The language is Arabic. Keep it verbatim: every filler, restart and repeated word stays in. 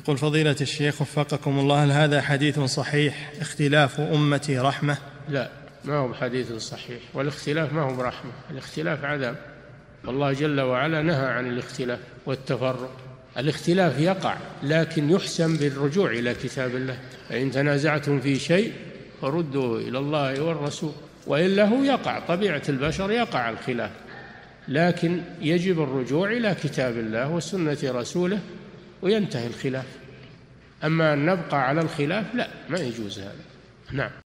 يقول فضيلة الشيخ وفقكم الله، هل هذا حديث صحيح اختلاف أمتي رحمة؟ لا، ما هو بحديث صحيح، والاختلاف ما هو برحمة، الاختلاف عذاب. والله جل وعلا نهى عن الاختلاف والتفرق. الاختلاف يقع لكن يحسن بالرجوع إلى كتاب الله، فإن تنازعتم في شيء فردوا إلى الله والرسول، وإلا هو يقع، طبيعة البشر يقع الخلاف، لكن يجب الرجوع إلى كتاب الله وسنة رسوله وينتهي الخلاف. أما أن نبقى على الخلاف لا، ما يجوز هذا. نعم.